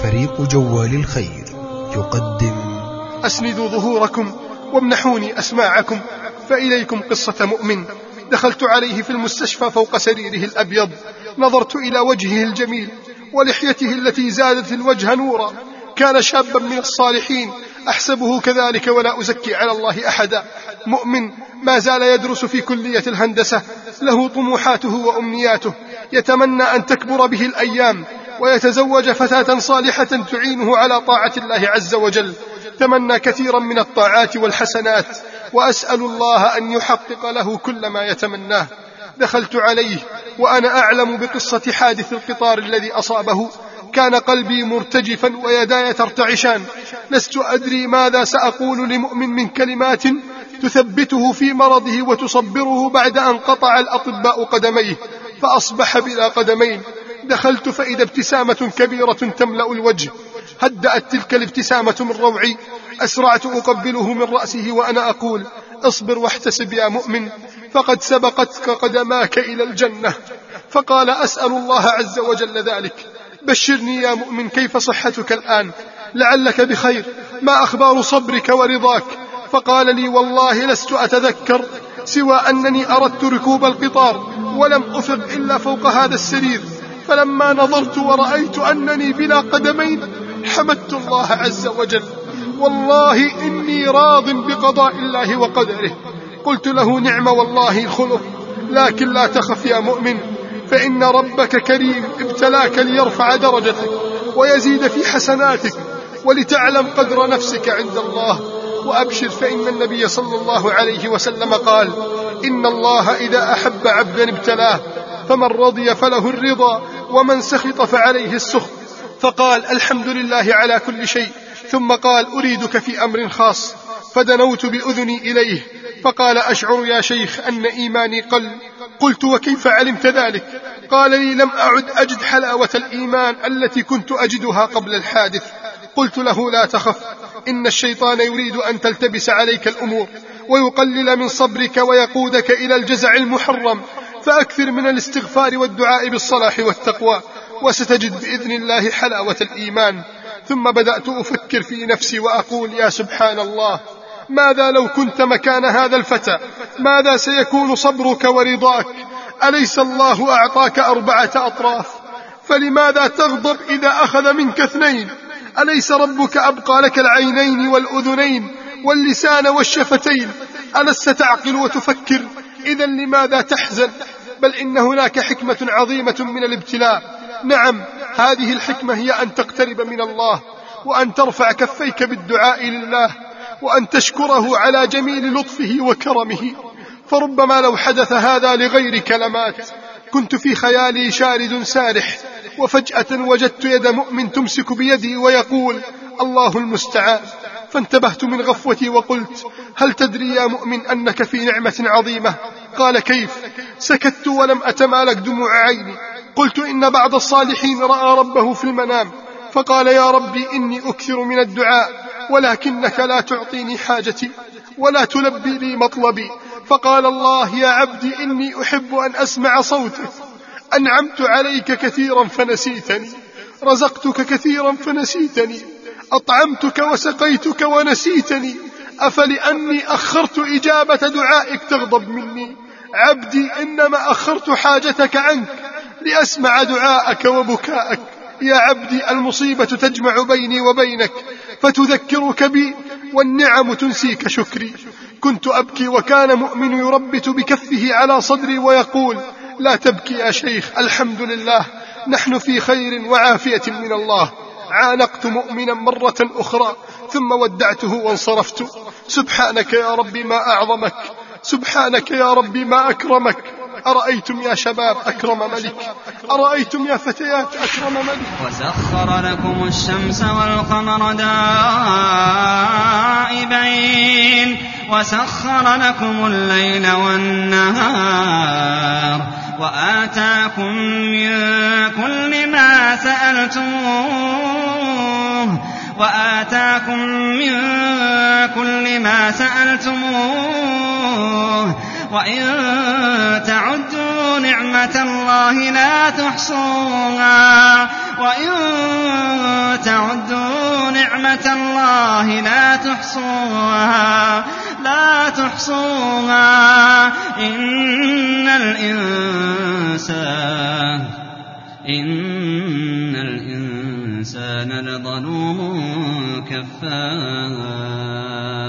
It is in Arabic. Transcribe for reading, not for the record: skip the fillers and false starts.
فريق جوال الخير يقدم: أسندوا ظهوركم وامنحوني أسماعكم، فإليكم قصة مؤمن. دخلت عليه في المستشفى فوق سريره الأبيض، نظرت إلى وجهه الجميل ولحيته التي زادت الوجه نورا. كان شابا من الصالحين، أحسبه كذلك ولا أزكي على الله أحدا. مؤمن ما زال يدرس في كلية الهندسة، له طموحاته وأمنياته، يتمنى أن تكبر به الأيام ويتزوج فتاة صالحة تعينه على طاعة الله عز وجل. تمنى كثيرا من الطاعات والحسنات، وأسأل الله أن يحقق له كل ما يتمناه. دخلت عليه وأنا أعلم بقصة حادث القطار الذي أصابه. كان قلبي مرتجفا ويداي ترتعشان، لست أدري ماذا سأقول لمؤمن من كلمات تثبته في مرضه وتصبره بعد أن قطع الأطباء قدميه فأصبح بلا قدمين. دخلت فإذا ابتسامة كبيرة تملأ الوجه. هدأت تلك الابتسامة من روعي، أسرعت أقبله من رأسه وأنا أقول: اصبر واحتسب يا مؤمن، فقد سبقتك قدماك إلى الجنة. فقال: أسأل الله عز وجل ذلك. بشرني يا مؤمن، كيف صحتك الآن؟ لعلك بخير، ما أخبار صبرك ورضاك؟ فقال لي: والله لست أتذكر سوى أنني أردت ركوب القطار ولم أفق إلا فوق هذا السرير، فلما نظرت ورأيت أنني بلا قدمين حمدت الله عز وجل. والله إني راض بقضاء الله وقدره. قلت له: نعم والله الخلق، لكن لا تخف يا مؤمن، فإن ربك كريم، ابتلاك ليرفع درجتك ويزيد في حسناتك ولتعلم قدر نفسك عند الله. وأبشر، فإن النبي صلى الله عليه وسلم قال: إن الله إذا أحب عبدا ابتلاه، فمن رضي فله الرضا ومن سخط فعليه السخط. فقال: الحمد لله على كل شيء. ثم قال: أريدك في أمر خاص. فدنوت بأذني إليه فقال: أشعر يا شيخ أن إيماني قل. قلت: وكيف علمت ذلك؟ قال لي: لم أعد أجد حلاوة الإيمان التي كنت أجدها قبل الحادث. قلت له: لا تخف، إن الشيطان يريد أن تلتبس عليك الأمور ويقلل من صبرك ويقودك إلى الجزع المحرم، فأكثر من الاستغفار والدعاء بالصلاح والتقوى، وستجد بإذن الله حلاوة الإيمان. ثم بدأت أفكر في نفسي وأقول: يا سبحان الله، ماذا لو كنت مكان هذا الفتى؟ ماذا سيكون صبرك ورضاك؟ أليس الله أعطاك 4 أطراف؟ فلماذا تغضب إذا أخذ منك 2؟ أليس ربك أبقى لك العينين والأذنين واللسان والشفتين؟ ألست تعقل وتفكر؟ إذن لماذا تحزن؟ بل إن هناك حكمة عظيمة من الابتلاء. نعم، هذه الحكمة هي أن تقترب من الله، وأن ترفع كفيك بالدعاء لله، وأن تشكره على جميل لطفه وكرمه. فربما لو حدث هذا لغير كلمات كنت في خيالي شارد سارح، وفجأة وجدت يد مؤمن تمسك بيدي ويقول: الله المستعان. فانتبهت من غفوتي وقلت: هل تدري يا مؤمن أنك في نعمة عظيمة؟ قال: كيف؟ سكت ولم أتمالك دموع عيني. قلت: إن بعض الصالحين رأى ربه في المنام فقال: يا ربي إني أكثر من الدعاء، ولكنك لا تعطيني حاجتي ولا تلبي لي مطلبي. فقال الله: يا عبدي إني أحب أن أسمع صوتك. أنعمت عليك كثيرا فنسيتني، رزقتك كثيرا فنسيتني، أطعمتك وسقيتك ونسيتني، أفلأني أخرت إجابة دعائك تغضب مني؟ عبدي إنما أخرت حاجتك عنك لأسمع دعاءك وبكاءك. يا عبدي المصيبة تجمع بيني وبينك فتذكرك بي، والنعم تنسيك شكري. كنت أبكي وكان مؤمن يربت بكفه على صدري ويقول: لا تبكي يا شيخ، الحمد لله، نحن في خير وعافية من الله. عانقت مؤمنا مرة أخرى ثم ودعته وانصرفت. سبحانك يا ربي ما أعظمك، سبحانك يا ربي ما أكرمك. أرأيتم يا شباب أكرم ملك، أرأيتم يا فتيات أكرم ملك. وسخر لكم الشمس والقمر دائبين وسخر لكم الليل والنهار وآتاكم من كل ما سألتموه وإن تعدوا نعمة الله لا تحصوها وإن تعدوا نعمة الله لا تحصوها إن الإنسان لظلوم كفار.